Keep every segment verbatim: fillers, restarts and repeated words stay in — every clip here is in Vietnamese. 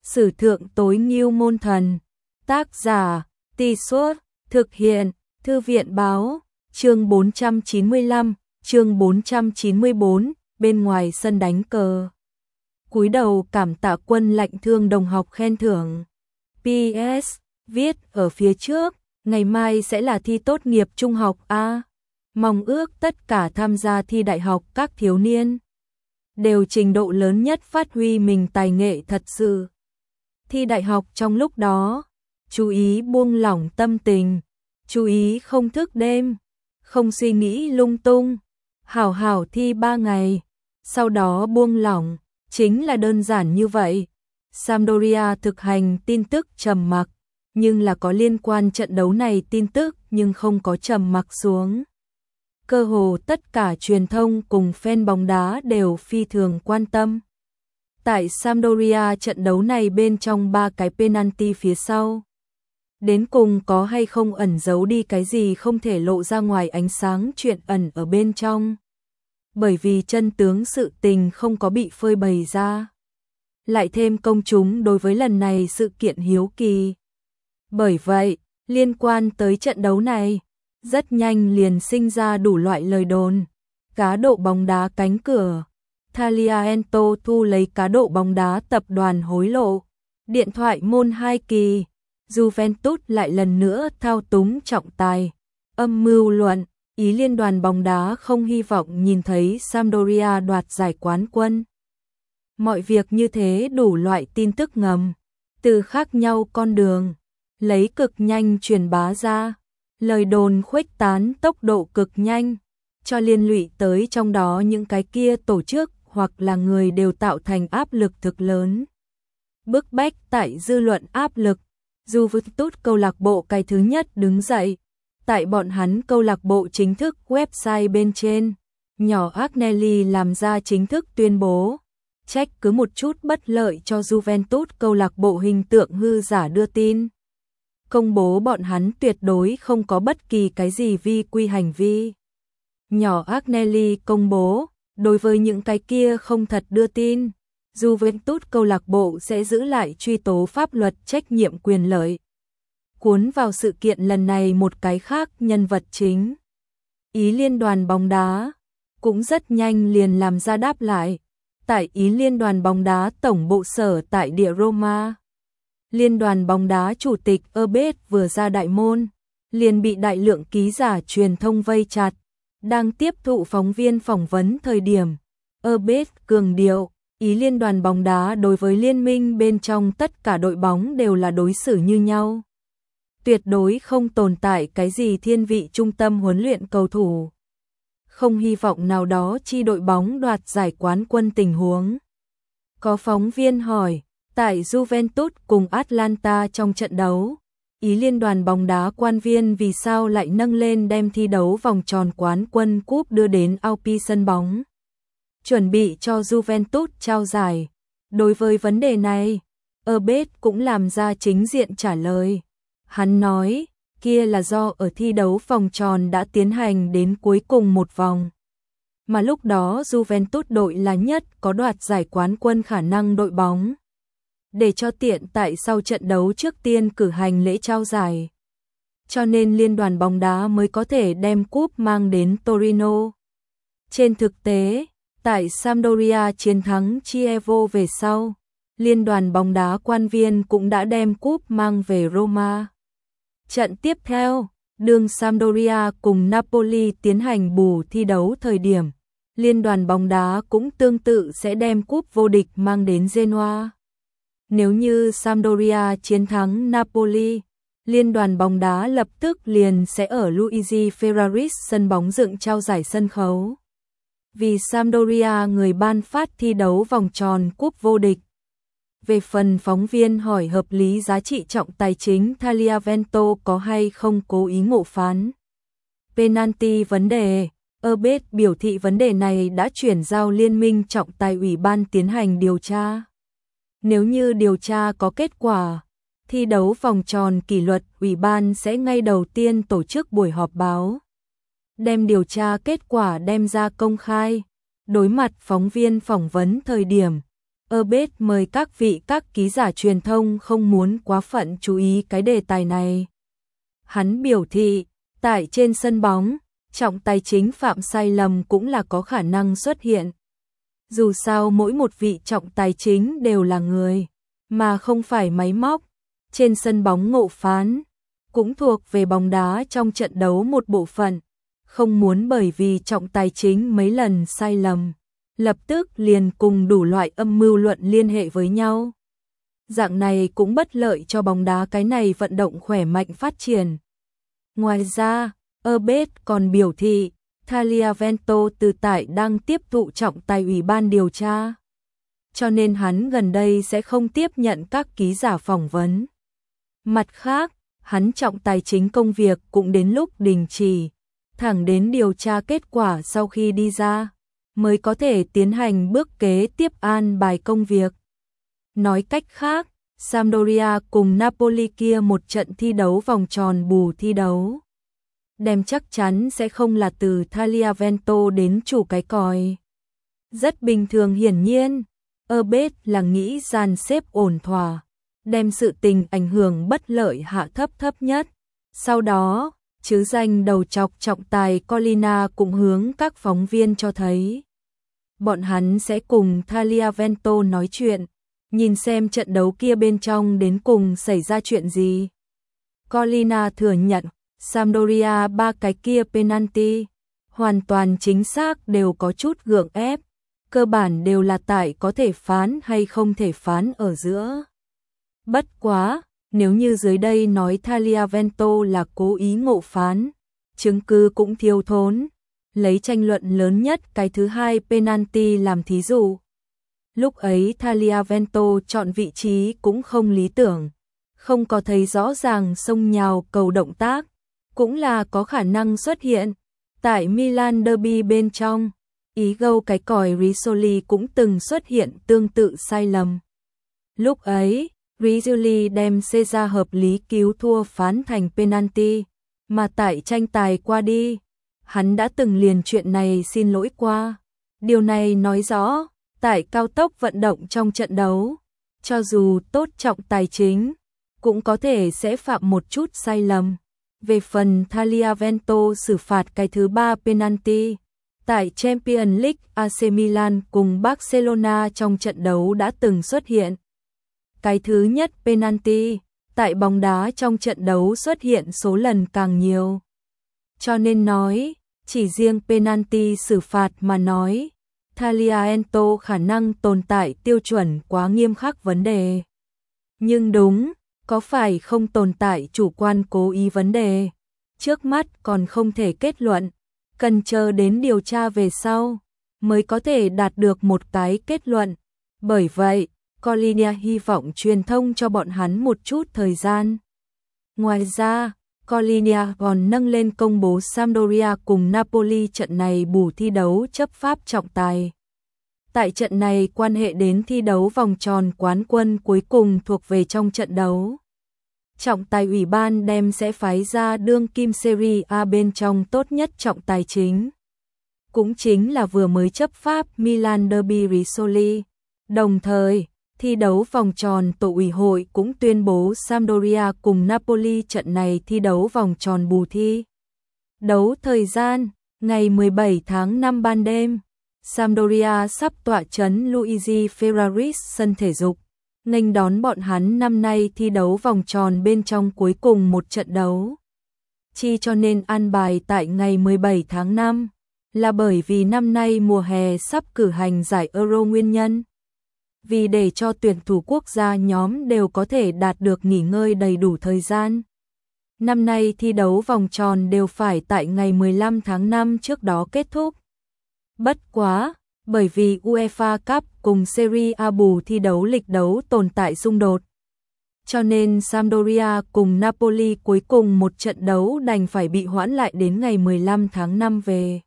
Sử thượng tối ngưu môn thần. Tác giả, Tì Suốt, thực hiện, Thư viện báo, chương bốn trăm chín mươi lăm, chương bốn trăm chín mươi bốn, bên ngoài sân đánh cờ. Cúi đầu cảm tạ quân lạnh thương đồng học khen thưởng. pê ét, viết ở phía trước, ngày mai sẽ là thi tốt nghiệp trung học A. Mong ước tất cả tham gia thi đại học các thiếu niên đều trình độ lớn nhất phát huy mình tài nghệ thật sự. Thi đại học trong lúc đó, chú ý buông lỏng tâm tình, chú ý không thức đêm, không suy nghĩ lung tung, hảo hảo thi ba ngày, sau đó buông lỏng, chính là đơn giản như vậy. Sampdoria thực hành tin tức trầm mặc, nhưng là có liên quan trận đấu này tin tức nhưng không có trầm mặc xuống. Cơ hồ tất cả truyền thông cùng fan bóng đá đều phi thường quan tâm. Tại Sampdoria trận đấu này bên trong ba cái penalty phía sau, đến cùng có hay không ẩn giấu đi cái gì không thể lộ ra ngoài ánh sáng chuyện ẩn ở bên trong. Bởi vì chân tướng sự tình không có bị phơi bày ra. Lại thêm công chúng đối với lần này sự kiện hiếu kỳ. Bởi vậy, liên quan tới trận đấu này, rất nhanh liền sinh ra đủ loại lời đồn. Cá độ bóng đá cánh cửa, Taliaento thu lấy cá độ bóng đá tập đoàn hối lộ, điện thoại môn hai kỳ, Juventus lại lần nữa thao túng trọng tài, âm mưu luận, Ý liên đoàn bóng đá không hy vọng nhìn thấy Sampdoria đoạt giải quán quân. Mọi việc như thế đủ loại tin tức ngầm, từ khác nhau con đường, lấy cực nhanh truyền bá ra, lời đồn khuếch tán tốc độ cực nhanh, cho liên lụy tới trong đó những cái kia tổ chức hoặc là người đều tạo thành áp lực thực lớn. Bức bách tại dư luận áp lực, Juventus câu lạc bộ cái thứ nhất đứng dậy, tại bọn hắn câu lạc bộ chính thức website bên trên, nhỏ Agnelli làm ra chính thức tuyên bố, trách cứ một chút bất lợi cho Juventus câu lạc bộ hình tượng hư giả đưa tin. Công bố bọn hắn tuyệt đối không có bất kỳ cái gì vi quy hành vi. Nhỏ Agnelli công bố, đối với những cái kia không thật đưa tin, Juventus câu lạc bộ sẽ giữ lại truy tố pháp luật trách nhiệm quyền lợi. Cuốn vào sự kiện lần này một cái khác nhân vật chính, Ý liên đoàn bóng đá, cũng rất nhanh liền làm ra đáp lại. Tại Ý liên đoàn bóng đá tổng bộ sở tại địa Roma, liên đoàn bóng đá chủ tịch Erbet vừa ra đại môn, liền bị đại lượng ký giả truyền thông vây chặt. Đang tiếp thụ phóng viên phỏng vấn thời điểm, Erbet cường điệu, Ý liên đoàn bóng đá đối với liên minh bên trong tất cả đội bóng đều là đối xử như nhau. Tuyệt đối không tồn tại cái gì thiên vị trung tâm huấn luyện cầu thủ. Không hy vọng nào đó chi đội bóng đoạt giải quán quân tình huống. Có phóng viên hỏi, tại Juventus cùng Atlanta trong trận đấu, Ý liên đoàn bóng đá quan viên vì sao lại nâng lên đem thi đấu vòng tròn quán quân cúp đưa đến Alpi sân bóng, chuẩn bị cho Juventus trao giải. Đối với vấn đề này, Erbet cũng làm ra chính diện trả lời. Hắn nói, kia là do ở thi đấu vòng tròn đã tiến hành đến cuối cùng một vòng. Mà lúc đó Juventus đội là nhất có đoạt giải quán quân khả năng đội bóng. Để cho tiện tại sau trận đấu trước tiên cử hành lễ trao giải. Cho nên liên đoàn bóng đá mới có thể đem cúp mang đến Torino. Trên thực tế, tại Sampdoria chiến thắng Chievo về sau, liên đoàn bóng đá quan viên cũng đã đem cúp mang về Roma. Trận tiếp theo, đương Sampdoria cùng Napoli tiến hành bù thi đấu thời điểm, liên đoàn bóng đá cũng tương tự sẽ đem cúp vô địch mang đến Genoa. Nếu như Sampdoria chiến thắng Napoli, liên đoàn bóng đá lập tức liền sẽ ở Luigi Ferraris sân bóng dựng trao giải sân khấu. Vì Sampdoria người ban phát thi đấu vòng tròn cúp vô địch. Về phần phóng viên hỏi hợp lý giá trị trọng tài chính Tagliavento có hay không cố ý ngộ phán penalty vấn đề, Erbet biểu thị vấn đề này đã chuyển giao liên minh trọng tài ủy ban tiến hành điều tra. Nếu như điều tra có kết quả, thi đấu vòng tròn kỷ luật ủy ban sẽ ngay đầu tiên tổ chức buổi họp báo, đem điều tra kết quả đem ra công khai. Đối mặt phóng viên phỏng vấn thời điểm, Abed mời các vị các ký giả truyền thông không muốn quá phận chú ý cái đề tài này. Hắn biểu thị, tại trên sân bóng, trọng tài chính phạm sai lầm cũng là có khả năng xuất hiện. Dù sao mỗi một vị trọng tài chính đều là người, mà không phải máy móc. Trên sân bóng ngộ phán, cũng thuộc về bóng đá trong trận đấu một bộ phận. Không muốn bởi vì trọng tài chính mấy lần sai lầm, lập tức liền cùng đủ loại âm mưu luận liên hệ với nhau. Dạng này cũng bất lợi cho bóng đá cái này vận động khỏe mạnh phát triển. Ngoài ra, Abed còn biểu thị, Tagliavento từ tại đang tiếp thụ trọng tài ủy ban điều tra. Cho nên hắn gần đây sẽ không tiếp nhận các ký giả phỏng vấn. Mặt khác, hắn trọng tài chính công việc cũng đến lúc đình chỉ, thẳng đến điều tra kết quả sau khi đi ra, mới có thể tiến hành bước kế tiếp an bài công việc. Nói cách khác, Sampdoria cùng Napoli kia một trận thi đấu vòng tròn bù thi đấu. Đem chắc chắn sẽ không là từ Tagliavento đến chủ cái còi. Rất bình thường hiển nhiên, Abed là nghĩ dàn xếp ổn thỏa, đem sự tình ảnh hưởng bất lợi hạ thấp thấp nhất. Sau đó, chứ danh đầu chọc trọng tài Collina cũng hướng các phóng viên cho thấy. Bọn hắn sẽ cùng Tagliavento nói chuyện, nhìn xem trận đấu kia bên trong đến cùng xảy ra chuyện gì. Collina thừa nhận, Sampdoria ba cái kia penalty, hoàn toàn chính xác đều có chút gượng ép, cơ bản đều là tại có thể phán hay không thể phán ở giữa. Bất quá, nếu như dưới đây nói Tagliavento là cố ý ngộ phán, chứng cứ cũng thiếu thốn, lấy tranh luận lớn nhất cái thứ hai penalty làm thí dụ. Lúc ấy Tagliavento chọn vị trí cũng không lý tưởng, không có thấy rõ ràng xông nhào cầu động tác, cũng là có khả năng xuất hiện. Tại Milan Derby bên trong, ý gâu cái còi Rizzoli cũng từng xuất hiện tương tự sai lầm. Lúc ấy, Rizzoli đem Caesar hợp lý cứu thua phán thành penalty, mà tại tranh tài qua đi, hắn đã từng liền chuyện này xin lỗi qua. Điều này nói rõ, tại cao tốc vận động trong trận đấu, cho dù tốt trọng tài chính, cũng có thể sẽ phạm một chút sai lầm. Về phần Tagliavento xử phạt cái thứ ba penalty, tại Champions League a xê Milan cùng Barcelona trong trận đấu đã từng xuất hiện. Cái thứ nhất penalty, tại bóng đá trong trận đấu xuất hiện số lần càng nhiều. Cho nên nói, chỉ riêng penalty xử phạt mà nói, Tagliavento khả năng tồn tại tiêu chuẩn quá nghiêm khắc vấn đề. Nhưng đúng, có phải không tồn tại chủ quan cố ý vấn đề? Trước mắt còn không thể kết luận, cần chờ đến điều tra về sau, mới có thể đạt được một cái kết luận. Bởi vậy, Collina hy vọng truyền thông cho bọn hắn một chút thời gian. Ngoài ra, Collina còn nâng lên công bố Sampdoria cùng Napoli trận này bù thi đấu chấp pháp trọng tài. Tại trận này quan hệ đến thi đấu vòng tròn quán quân cuối cùng thuộc về trong trận đấu. Trọng tài ủy ban đem sẽ phái ra đương kim Serie A bên trong tốt nhất trọng tài chính. Cũng chính là vừa mới chấp pháp Milan Derby Rizzoli. Đồng thời, thi đấu vòng tròn tổ ủy hội cũng tuyên bố Sampdoria cùng Napoli trận này thi đấu vòng tròn bù thi. Đấu thời gian, ngày mười bảy tháng năm ban đêm, Sampdoria sắp tọa trấn Luigi Ferraris sân thể dục, nghênh đón bọn hắn năm nay thi đấu vòng tròn bên trong cuối cùng một trận đấu. Chi cho nên an bài tại ngày mười bảy tháng năm, là bởi vì năm nay mùa hè sắp cử hành giải Euro nguyên nhân. Vì để cho tuyển thủ quốc gia nhóm đều có thể đạt được nghỉ ngơi đầy đủ thời gian. Năm nay thi đấu vòng tròn đều phải tại ngày mười lăm tháng năm trước đó kết thúc. Bất quá, bởi vì UEFA Cup cùng Serie A bù thi đấu lịch đấu tồn tại xung đột. Cho nên Sampdoria cùng Napoli cuối cùng một trận đấu đành phải bị hoãn lại đến ngày mười lăm tháng năm về.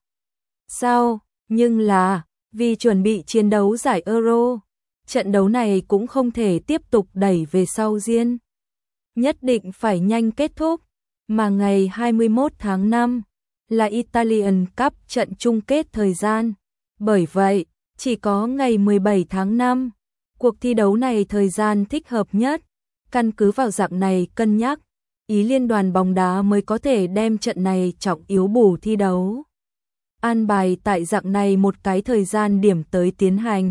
Sau, nhưng là, vì chuẩn bị chiến đấu giải Euro, trận đấu này cũng không thể tiếp tục đẩy về sau riêng. Nhất định phải nhanh kết thúc, mà ngày hai mươi mốt tháng năm là Italian Cup trận chung kết thời gian. Bởi vậy, chỉ có ngày mười bảy tháng năm, Cuộc thi đấu này thời gian thích hợp nhất, căn cứ vào dạng này cân nhắc, Ý Liên đoàn bóng đá mới có thể đem trận này trọng yếu bù thi đấu. An bài tại dạng này một cái thời gian điểm tới tiến hành.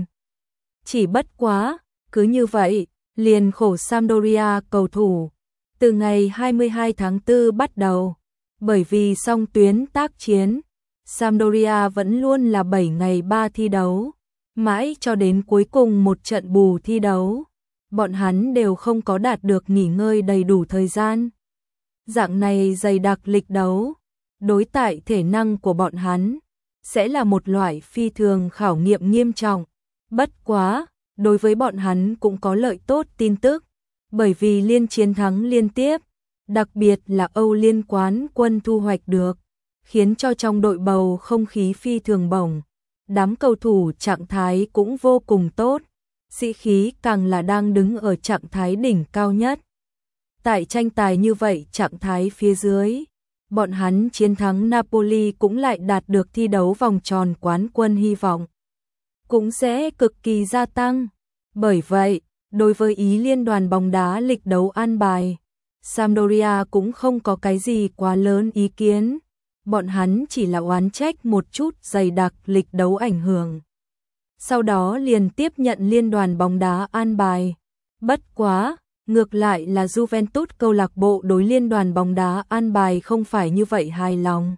Chỉ bất quá, cứ như vậy, liền khổ Sampdoria cầu thủ. Từ ngày hai mươi hai tháng tư bắt đầu, bởi vì song tuyến tác chiến, Sampdoria vẫn luôn là bảy ngày ba thi đấu, mãi cho đến cuối cùng một trận bù thi đấu, bọn hắn đều không có đạt được nghỉ ngơi đầy đủ thời gian. Dạng này dày đặc lịch đấu, đối tại thể năng của bọn hắn, sẽ là một loại phi thường khảo nghiệm nghiêm trọng. Bất quá, đối với bọn hắn cũng có lợi tốt tin tức, bởi vì liên chiến thắng liên tiếp, đặc biệt là Âu Liên quán quân thu hoạch được, khiến cho trong đội bầu không khí phi thường bổng. Đám cầu thủ trạng thái cũng vô cùng tốt, sĩ khí càng là đang đứng ở trạng thái đỉnh cao nhất. Tại tranh tài như vậy trạng thái phía dưới, bọn hắn chiến thắng Napoli cũng lại đạt được thi đấu vòng tròn quán quân hy vọng, cũng sẽ cực kỳ gia tăng. Bởi vậy, đối với Ý Liên đoàn bóng đá lịch đấu an bài, Sampdoria cũng không có cái gì quá lớn ý kiến, bọn hắn chỉ là oán trách một chút dày đặc lịch đấu ảnh hưởng. Sau đó liền tiếp nhận Liên đoàn bóng đá an bài. Bất quá, ngược lại là Juventus câu lạc bộ đối Liên đoàn bóng đá an bài không phải như vậy hài lòng.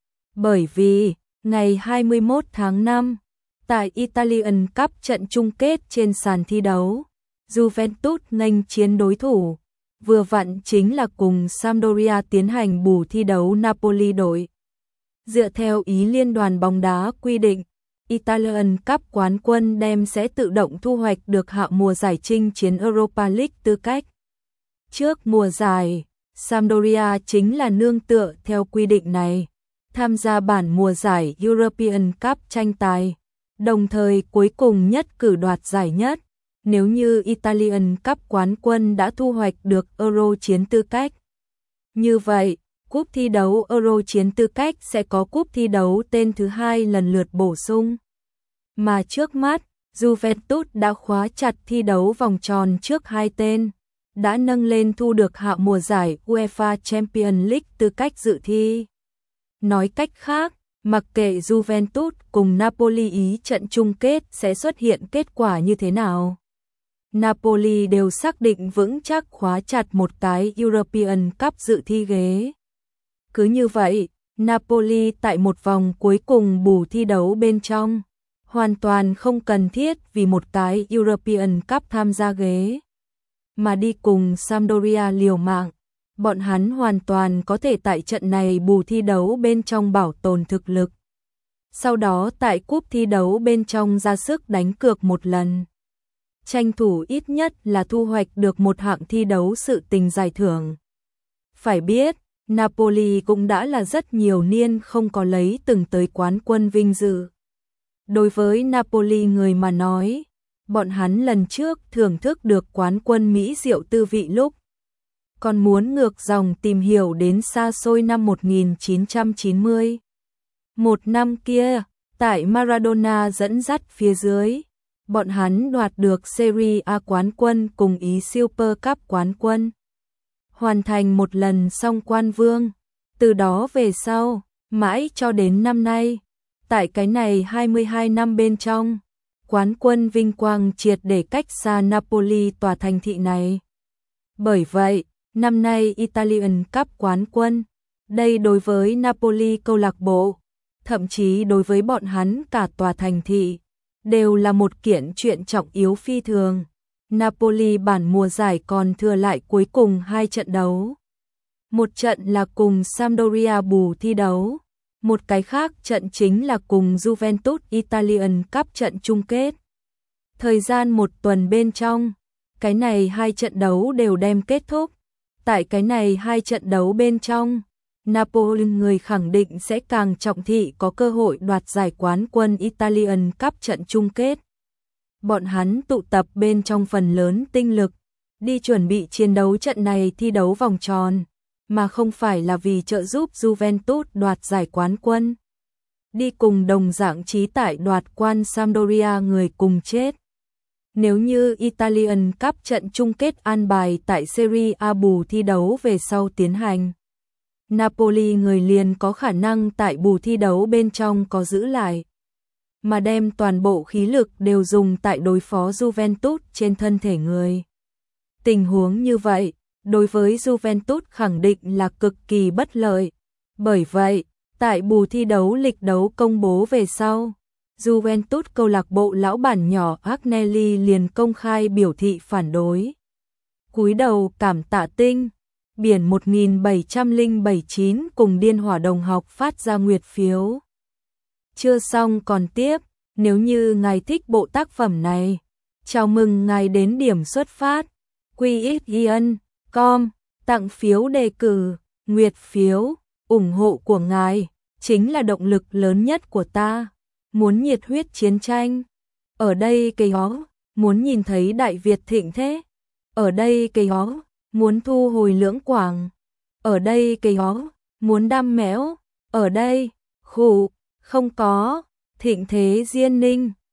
Bởi vì, ngày hai mươi mốt tháng năm, tại Italian Cup trận chung kết trên sàn thi đấu, Juventus nghênh chiến đối thủ, vừa vặn chính là cùng Sampdoria tiến hành bù thi đấu Napoli đội. Dựa theo Ý Liên đoàn bóng đá quy định, Italian Cup quán quân đem sẽ tự động thu hoạch được hạ mùa giải chinh chiến Europa League tư cách. Trước mùa giải, Sampdoria chính là nương tựa theo quy định này, tham gia bản mùa giải European Cup tranh tài, đồng thời cuối cùng nhất cử đoạt giải nhất, nếu như Italian Cup quán quân đã thu hoạch được Euro chiến tư cách. Như vậy, cúp thi đấu Euro chiến tư cách sẽ có cúp thi đấu tên thứ hai lần lượt bổ sung. Mà trước mắt, Juventus đã khóa chặt thi đấu vòng tròn trước hai tên, đã nâng lên thu được hạ mùa giải UEFA Champions League tư cách dự thi. Nói cách khác, mặc kệ Juventus cùng Napoli Ý trận chung kết sẽ xuất hiện kết quả như thế nào, Napoli đều xác định vững chắc khóa chặt một cái European Cup dự thi ghế. Cứ như vậy, Napoli tại một vòng cuối cùng bù thi đấu bên trong, hoàn toàn không cần thiết vì một cái European Cup tham gia ghế, mà đi cùng Sampdoria liều mạng. Bọn hắn hoàn toàn có thể tại trận này bù thi đấu bên trong bảo tồn thực lực. Sau đó tại cúp thi đấu bên trong ra sức đánh cược một lần. Tranh thủ ít nhất là thu hoạch được một hạng thi đấu sự tình giải thưởng. Phải biết, Napoli cũng đã là rất nhiều niên không có lấy từng tới quán quân vinh dự. Đối với Napoli người mà nói, bọn hắn lần trước thưởng thức được quán quân Mỹ diệu tư vị lúc, còn muốn ngược dòng tìm hiểu đến xa xôi năm một nghìn chín trăm chín mươi. Một năm kia, tại Maradona dẫn dắt phía dưới, bọn hắn đoạt được Serie A quán quân cùng Ý Super Cup quán quân. Hoàn thành một lần song quan vương. Từ đó về sau, mãi cho đến năm nay, tại cái này hai mươi hai năm bên trong, quán quân vinh quang triệt để cách xa Napoli tòa thành thị này. Bởi vậy, năm nay Italian Cup quán quân, đây đối với Napoli câu lạc bộ, thậm chí đối với bọn hắn cả tòa thành thị, đều là một kiện chuyện trọng yếu phi thường. Napoli bản mùa giải còn thừa lại cuối cùng hai trận đấu. Một trận là cùng Sampdoria bù thi đấu, một cái khác trận chính là cùng Juventus Italian Cup trận chung kết. Thời gian một tuần bên trong, cái này hai trận đấu đều đem kết thúc. Tại cái này hai trận đấu bên trong, Napoli người khẳng định sẽ càng trọng thị có cơ hội đoạt giải quán quân Italian Cup trận chung kết. Bọn hắn tụ tập bên trong phần lớn tinh lực, đi chuẩn bị chiến đấu trận này thi đấu vòng tròn, mà không phải là vì trợ giúp Juventus đoạt giải quán quân. Đi cùng đồng dạng chí tại đoạt quan Sampdoria người cùng chết. Nếu như Italian Cup trận chung kết an bài tại Serie A bù thi đấu về sau tiến hành, Napoli người liền có khả năng tại bù thi đấu bên trong có giữ lại, mà đem toàn bộ khí lực đều dùng tại đối phó Juventus trên thân thể người. Tình huống như vậy, đối với Juventus khẳng định là cực kỳ bất lợi. Bởi vậy, tại bù thi đấu lịch đấu công bố về sau, Juventus câu lạc bộ lão bản nhỏ Agnelli liền công khai biểu thị phản đối. Cúi đầu cảm tạ Tinh, biển một nghìn bảy trăm lẻ bảy mươi chín cùng Điên Hỏa Đồng học phát ra nguyệt phiếu. Chưa xong còn tiếp, nếu như ngài thích bộ tác phẩm này, chào mừng ngài đến điểm xuất phát quy ích yên chấm com tặng phiếu đề cử, nguyệt phiếu, ủng hộ của ngài chính là động lực lớn nhất của ta. Muốn nhiệt huyết chiến tranh, ở đây cây hó, muốn nhìn thấy Đại Việt thịnh thế, ở đây cây hó, muốn thu hồi Lưỡng Quảng, ở đây cây hó, muốn đam mẽo, ở đây, khủ, không có, thịnh thế Diên Ninh.